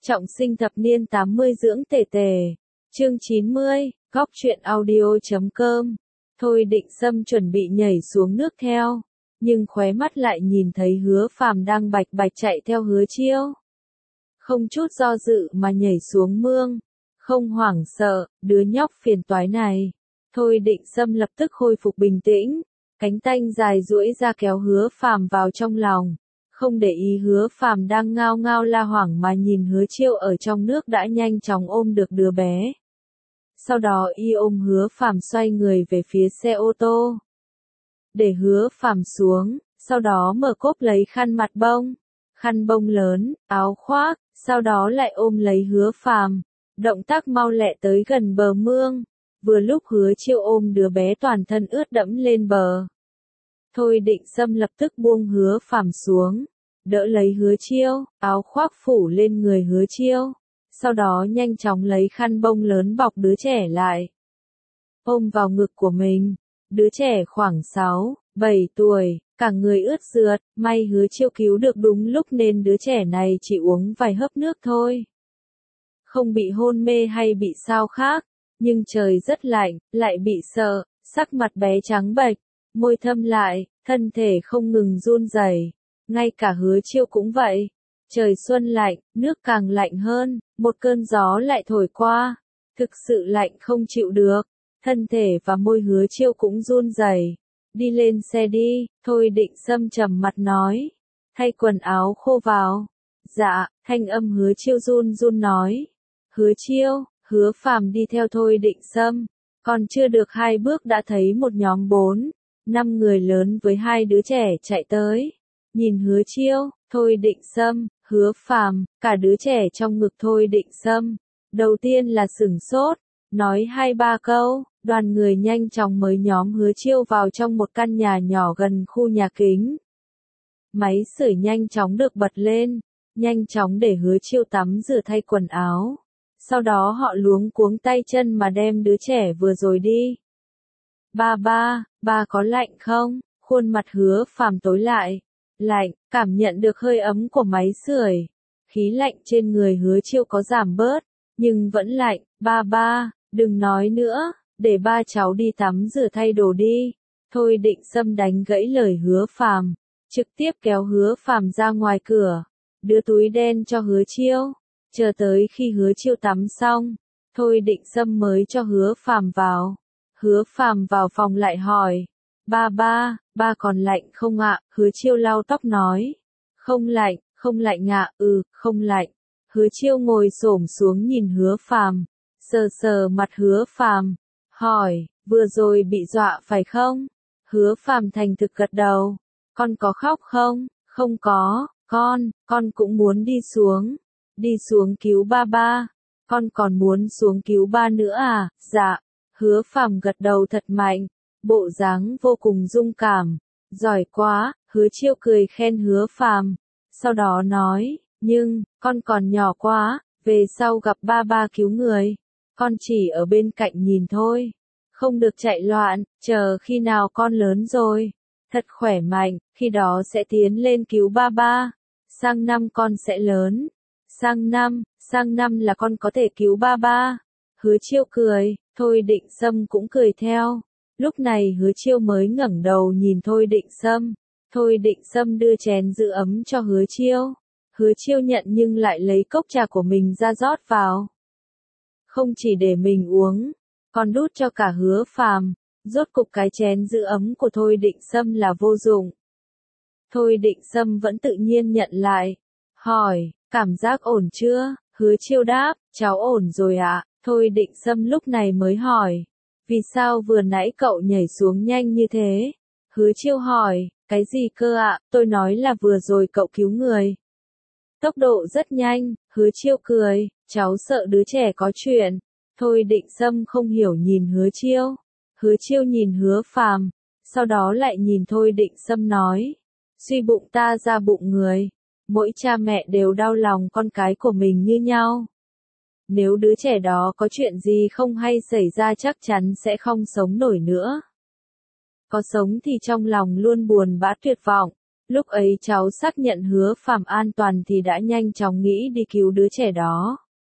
Trọng sinh thập niên 80 dưỡng tề tề. Chương 90, góc truyện audio.com. Thôi Định Sâm chuẩn bị nhảy xuống nước theo, nhưng khóe mắt lại nhìn thấy Hứa Phàm đang bạch bạch chạy theo Hứa Chiêu. Không chút do dự mà nhảy xuống mương, không hoảng sợ, đứa nhóc phiền toái này. Thôi Định Sâm lập tức khôi phục bình tĩnh, cánh tanh dài duỗi ra kéo Hứa Phàm vào trong lòng. Không để ý Hứa Phàm đang ngao ngao la hoảng mà nhìn Hứa Chiêu ở trong nước đã nhanh chóng ôm được đứa bé. Sau đó y ôm Hứa Phàm xoay người về phía xe ô tô. Để Hứa Phàm xuống, sau đó mở cốp lấy khăn bông lớn, áo khoác, sau đó lại ôm lấy Hứa Phàm. Động tác mau lẹ tới gần bờ mương, vừa lúc Hứa Chiêu ôm đứa bé toàn thân ướt đẫm lên bờ. Thôi Định Sâm lập tức buông Hứa Phàm xuống, đỡ lấy Hứa Chiêu, áo khoác phủ lên người Hứa Chiêu, sau đó nhanh chóng lấy khăn bông lớn bọc đứa trẻ lại. Ôm vào ngực của mình, đứa trẻ khoảng 6-7 tuổi, cả người ướt rượt, may Hứa Chiêu cứu được đúng lúc nên đứa trẻ này chỉ uống vài hớp nước thôi. Không bị hôn mê hay bị sao khác, nhưng trời rất lạnh, lại bị sợ, sắc mặt bé trắng bệch, môi thâm lại, thân thể không ngừng run rẩy. Ngay cả Hứa Chiêu cũng vậy. Trời xuân lạnh, nước càng lạnh hơn, một cơn gió lại thổi qua. Thực sự lạnh không chịu được. Thân thể và môi Hứa Chiêu cũng run rẩy. Đi lên xe đi, Thôi Định Sâm trầm mặt nói. Thay quần áo khô vào. Dạ, thanh âm Hứa Chiêu run run nói. Hứa Chiêu, Hứa Phàm đi theo Thôi Định Sâm. Còn chưa được 2 bước đã thấy một nhóm 4-5 người lớn với 2 đứa trẻ chạy tới. Nhìn Hứa Chiêu, Thôi Định Sâm, Hứa Phàm, cả đứa trẻ trong ngực Thôi Định Sâm. Đầu tiên là sửng sốt, nói 2-3 câu, đoàn người nhanh chóng mới nhóm Hứa Chiêu vào trong một căn nhà nhỏ gần khu nhà kính. Máy sưởi nhanh chóng được bật lên, nhanh chóng để Hứa Chiêu tắm rửa thay quần áo. Sau đó họ luống cuống tay chân mà đem đứa trẻ vừa rồi đi. Ba có lạnh không? Khuôn mặt Hứa Phàm tối lại. Lạnh, cảm nhận được hơi ấm của máy sưởi. Khí lạnh trên người Hứa Chiêu có giảm bớt, nhưng vẫn lạnh. Ba, đừng nói nữa, để ba cháu đi tắm rửa thay đồ đi. Thôi Định Sâm đánh gãy lời Hứa Phàm, trực tiếp kéo Hứa Phàm ra ngoài cửa, đưa túi đen cho Hứa Chiêu. Chờ tới khi Hứa Chiêu tắm xong, Thôi Định Sâm mới cho Hứa Phàm vào. Hứa Phàm vào phòng lại hỏi. Ba còn lạnh không ạ? Hứa Chiêu lau tóc nói. Không lạnh ạ, không lạnh. Hứa Chiêu ngồi xổm xuống nhìn Hứa Phàm, sờ mặt Hứa Phàm, hỏi, vừa rồi bị dọa phải không? Hứa Phàm thành thực gật đầu. Con có khóc không? Không có, con cũng muốn đi xuống cứu ba. Con còn muốn xuống cứu ba nữa à? Dạ. Hứa Phàm gật đầu thật mạnh, bộ dáng vô cùng dung cảm. Giỏi quá, Hứa Chiêu cười khen Hứa Phàm, sau đó nói, nhưng, con còn nhỏ quá, về sau gặp ba cứu người, con chỉ ở bên cạnh nhìn thôi, không được chạy loạn, chờ khi nào con lớn rồi, thật khỏe mạnh, khi đó sẽ tiến lên cứu ba. Sang năm con sẽ lớn, sang năm là con có thể cứu ba. Hứa Chiêu cười, Thôi Định Sâm cũng cười theo. Lúc này Hứa Chiêu mới ngẩng đầu nhìn Thôi Định Sâm. Thôi Định Sâm đưa chén giữ ấm cho Hứa Chiêu. Hứa Chiêu nhận nhưng lại lấy cốc trà của mình ra rót vào. Không chỉ để mình uống, còn đút cho cả Hứa Phàm. Rốt cục cái chén giữ ấm của Thôi Định Sâm là vô dụng. Thôi Định Sâm vẫn tự nhiên nhận lại. Hỏi, cảm giác ổn chưa? Hứa Chiêu đáp, cháu ổn rồi ạ. Thôi Định Sâm lúc này mới hỏi. Vì sao vừa nãy cậu nhảy xuống nhanh như thế? Hứa Chiêu hỏi, cái gì cơ ạ? Tôi nói là vừa rồi cậu cứu người. Tốc độ rất nhanh, Hứa Chiêu cười, cháu sợ đứa trẻ có chuyện. Thôi Định Sâm không hiểu nhìn Hứa Chiêu. Hứa Chiêu nhìn Hứa Phàm, sau đó lại nhìn Thôi Định Sâm nói. Suy bụng ta ra bụng người. Mỗi cha mẹ đều đau lòng con cái của mình như nhau. Nếu đứa trẻ đó có chuyện gì không hay xảy ra chắc chắn sẽ không sống nổi nữa. Có sống thì trong lòng luôn buồn bã tuyệt vọng, Lúc ấy cháu xác nhận Hứa Phàm an toàn thì đã nhanh chóng nghĩ đi cứu đứa trẻ đó.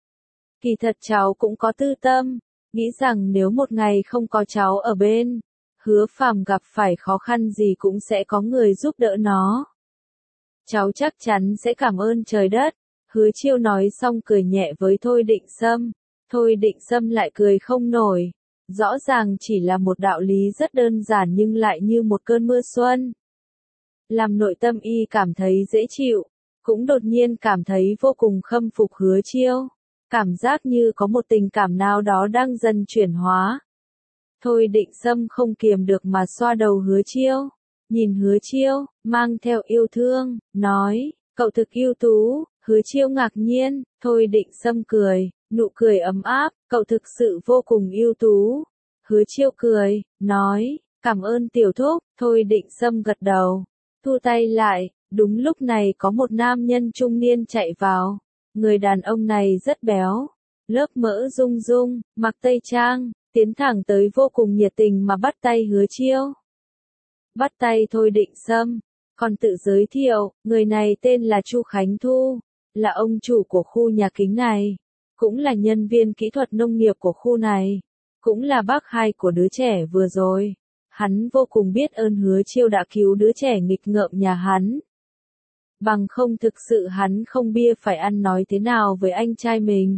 Kỳ thật cháu cũng có tư tâm, nghĩ rằng nếu một ngày không có cháu ở bên, Hứa Phàm gặp phải khó khăn gì cũng sẽ có người giúp đỡ nó. Cháu chắc chắn sẽ cảm ơn trời đất. Hứa Chiêu nói xong cười nhẹ với Thôi Định Sâm. Thôi Định Sâm lại cười không nổi. Rõ ràng chỉ là một đạo lý rất đơn giản nhưng lại như một cơn mưa xuân. Làm nội tâm y cảm thấy dễ chịu, cũng đột nhiên cảm thấy vô cùng khâm phục Hứa Chiêu. Cảm giác như có một tình cảm nào đó đang dần chuyển hóa. Thôi Định Sâm không kiềm được mà xoa đầu Hứa Chiêu. Nhìn Hứa Chiêu, mang theo yêu thương, nói, cậu thực ưu tú. Hứa Chiêu ngạc nhiên, Thôi Định Sâm cười, nụ cười ấm áp, cậu thực sự vô cùng ưu tú. Hứa Chiêu cười, nói, cảm ơn tiểu thúc. Thôi Định Sâm gật đầu, thu tay lại. Đúng lúc này có một nam nhân trung niên chạy vào. Người đàn ông này rất béo, lớp mỡ rung rung, mặc tây trang, tiến thẳng tới vô cùng nhiệt tình mà bắt tay Hứa Chiêu. Bắt tay Thôi Định Sâm, còn tự giới thiệu, người này tên là Chu Khánh Thu, là ông chủ của khu nhà kính này, cũng là nhân viên kỹ thuật nông nghiệp của khu này, cũng là bác hai của đứa trẻ vừa rồi. Hắn vô cùng biết ơn Hứa Chiêu đã cứu đứa trẻ nghịch ngợm nhà hắn. Bằng không thực sự hắn không bia phải ăn nói thế nào với anh trai mình.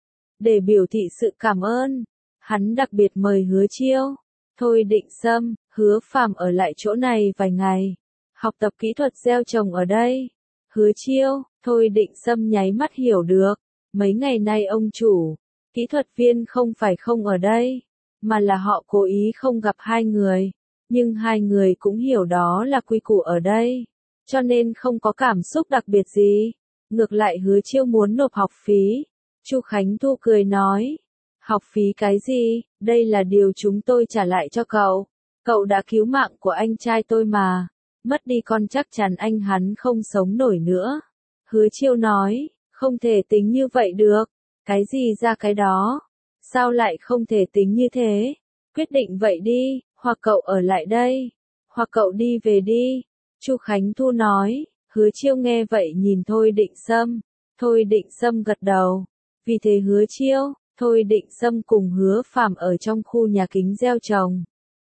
Để biểu thị sự cảm ơn, hắn đặc biệt mời Hứa Chiêu, Thôi Định Sâm, Hứa Phàm ở lại chỗ này vài ngày, học tập kỹ thuật gieo trồng ở đây. Hứa Chiêu, Thôi Định Sâm nháy mắt hiểu được, mấy ngày nay ông chủ, kỹ thuật viên không phải không ở đây, mà là họ cố ý không gặp hai người, nhưng hai người cũng hiểu đó là quy củ ở đây, cho nên không có cảm xúc đặc biệt gì. Ngược lại Hứa Chiêu muốn nộp học phí. Chu Khánh Thu cười nói, học phí cái gì, đây là điều chúng tôi trả lại cho cậu. Cậu đã cứu mạng của anh trai tôi mà, mất đi con chắc chắn anh hắn không sống nổi nữa. Hứa Chiêu nói, không thể tính như vậy được, cái gì ra cái đó, sao lại không thể tính như thế, quyết định vậy đi, hoặc cậu ở lại đây, hoặc cậu đi về đi. Chu Khánh Thu nói. Hứa Chiêu nghe vậy nhìn Thôi Định Sâm, Thôi Định Sâm gật đầu, vì thế Hứa Chiêu, Thôi Định Sâm cùng Hứa Phàm ở trong khu nhà kính gieo trồng.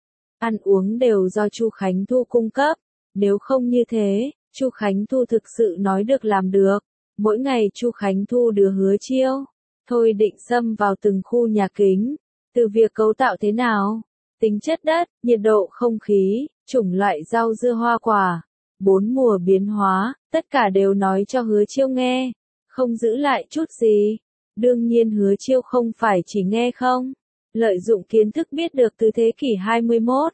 Ăn uống đều do Chu Khánh Thu cung cấp, nếu không như thế, Chu Khánh Thu thực sự nói được làm được. Mỗi ngày Chu Khánh Thu đưa Hứa Chiêu, Thôi Định Sâm vào từng khu nhà kính, từ việc cấu tạo thế nào, tính chất đất, nhiệt độ không khí, chủng loại rau dưa hoa quả, 4 mùa biến hóa, tất cả đều nói cho Hứa Chiêu nghe, không giữ lại chút gì. Đương nhiên Hứa Chiêu không phải chỉ nghe không, lợi dụng kiến thức biết được từ thế kỷ 21.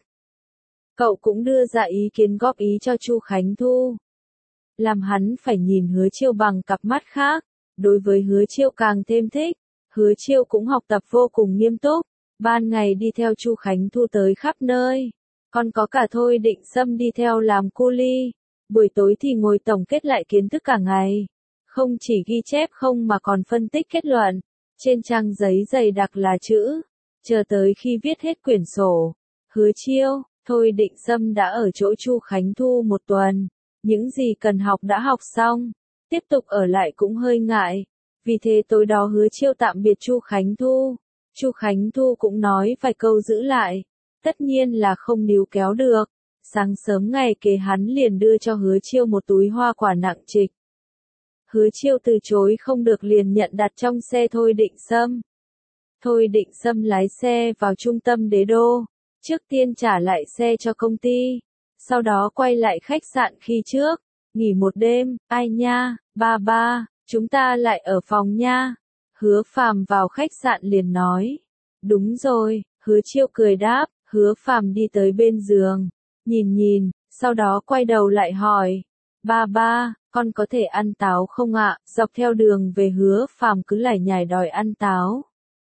Cậu cũng đưa ra ý kiến góp ý cho Chu Khánh Thu, làm hắn phải nhìn Hứa Chiêu bằng cặp mắt khác. Đối với Hứa Chiêu càng thêm thích, Hứa Chiêu cũng học tập vô cùng nghiêm túc, ban ngày đi theo Chu Khánh Thu tới khắp nơi, còn có cả Thôi Định Sâm đi theo làm cu li, buổi tối thì ngồi tổng kết lại kiến thức cả ngày, không chỉ ghi chép không mà còn phân tích kết luận, trên trang giấy dày đặc là chữ, chờ tới khi viết hết quyển sổ. Hứa Chiêu, Thôi Định Sâm đã ở chỗ Chu Khánh Thu một tuần, những gì cần học đã học xong, tiếp tục ở lại cũng hơi ngại, vì thế tối đó Hứa Chiêu tạm biệt Chu Khánh Thu. Chu Khánh Thu cũng nói vài câu giữ lại, tất nhiên là không níu kéo được. Sáng sớm ngày kế hắn liền đưa cho Hứa Chiêu một túi hoa quả nặng trịch. Hứa Chiêu từ chối không được liền nhận đặt trong xe Thôi Định Sâm. Thôi Định Sâm lái xe vào trung tâm đế đô, trước tiên trả lại xe cho công ty, sau đó quay lại khách sạn khi trước, nghỉ một đêm. Ai nha, ba, chúng ta lại ở phòng nha. Hứa Phàm vào khách sạn liền nói. Đúng rồi, Hứa Chiêu cười đáp. Hứa Phàm đi tới bên giường, nhìn, sau đó quay đầu lại hỏi, ba, con có thể ăn táo không ạ? Dọc theo đường về Hứa Phàm cứ lải nhải đòi ăn táo.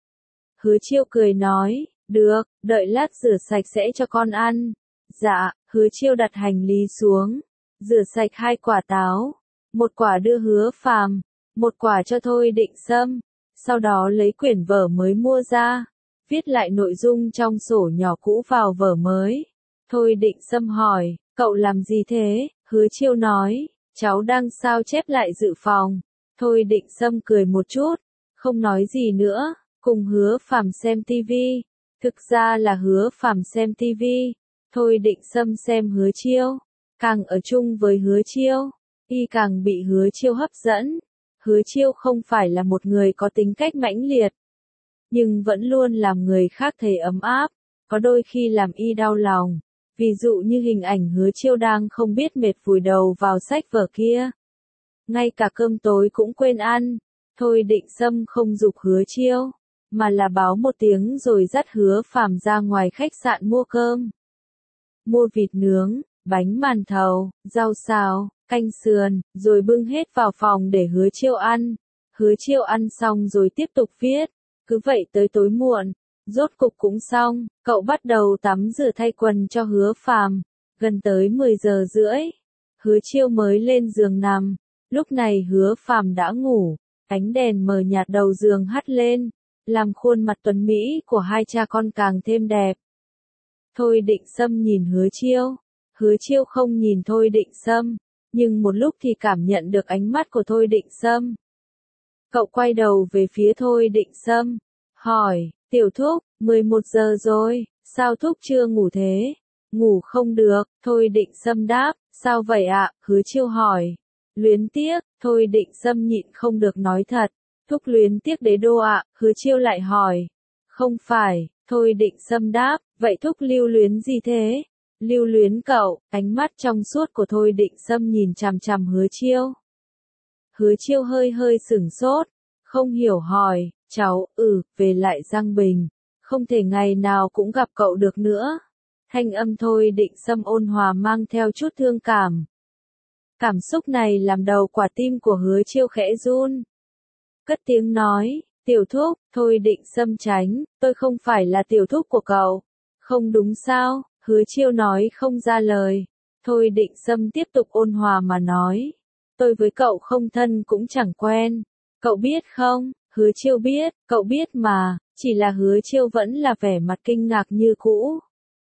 Hứa Chiêu cười nói, được, đợi lát rửa sạch sẽ cho con ăn. Dạ. Hứa Chiêu đặt hành lý xuống, rửa sạch 2 quả táo, một quả đưa Hứa Phàm, một quả cho Thôi Định Sâm, sau đó lấy quyển vở mới mua ra, viết lại nội dung trong sổ nhỏ cũ vào vở mới. Thôi Định Sâm hỏi, Cậu làm gì thế? Hứa Chiêu nói, cháu đang sao chép lại dự phòng. Thôi Định Sâm cười một chút, không nói gì nữa, cùng Hứa Phàm xem tivi. Thực ra là Hứa Phàm xem tivi, Thôi Định Sâm xem Hứa Chiêu. Càng ở chung với Hứa Chiêu, y càng bị Hứa Chiêu hấp dẫn. Hứa Chiêu không phải là một người có tính cách mãnh liệt, nhưng vẫn luôn làm người khác thấy ấm áp, có đôi khi làm y đau lòng. Ví dụ như hình ảnh Hứa Chiêu đang không biết mệt vùi đầu vào sách vở kia. Ngay cả cơm tối cũng quên ăn. Thôi Định Sâm không giục Hứa Chiêu, mà là báo một tiếng rồi dắt Hứa Phàm ra ngoài khách sạn mua cơm. Mua vịt nướng, bánh màn thầu, rau xào, canh sườn, rồi bưng hết vào phòng để Hứa Chiêu ăn. Hứa Chiêu ăn xong rồi tiếp tục viết. Cứ vậy tới tối muộn, rốt cục cũng xong, cậu bắt đầu tắm rửa thay quần cho Hứa Phàm. Gần tới 10 giờ rưỡi, Hứa Chiêu mới lên giường nằm. Lúc này Hứa Phàm đã ngủ, ánh đèn mờ nhạt đầu giường hắt lên, làm khuôn mặt tuấn mỹ của hai cha con càng thêm đẹp. Thôi Định Sâm nhìn Hứa Chiêu. Hứa Chiêu không nhìn Thôi Định Sâm, nhưng một lúc thì cảm nhận được ánh mắt của Thôi Định Sâm. Cậu quay đầu về phía Thôi Định Sâm, hỏi, tiểu thúc, 11 giờ rồi, sao thúc chưa ngủ thế? Ngủ không được, Thôi Định Sâm đáp, sao vậy ạ? Hứa Chiêu hỏi. Luyến tiếc, Thôi Định Sâm nhịn không được nói thật, thúc luyến tiếc Đế Đô ạ? Hứa Chiêu lại hỏi. Không phải, Thôi Định Sâm đáp, vậy thúc lưu luyến gì thế? Lưu luyến cậu. Ánh mắt trong suốt của Thôi Định Sâm nhìn chằm chằm Hứa Chiêu. Hứa Chiêu hơi sửng sốt, không hiểu hỏi, cháu, về lại Giang Bình, không thể ngày nào cũng gặp cậu được nữa. Thanh âm Thôi Định Sâm ôn hòa mang theo chút thương cảm. Cảm xúc này làm đầu quả tim của Hứa Chiêu khẽ run. Cất tiếng nói, tiểu thúc. Thôi Định Sâm tránh, tôi không phải là tiểu thúc của cậu. Không đúng sao? Hứa Chiêu nói không ra lời. Thôi Định Sâm tiếp tục ôn hòa mà nói. Tôi với cậu không thân cũng chẳng quen. Cậu biết không? Hứa Chiêu biết, cậu biết mà, chỉ là Hứa Chiêu vẫn là vẻ mặt kinh ngạc như cũ.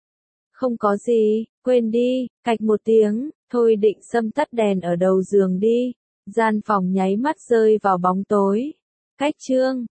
Không có gì, quên đi, cạch một tiếng, Thôi Định Sâm tắt đèn ở đầu giường đi. Gian phòng nháy mắt rơi vào bóng tối. Cách chương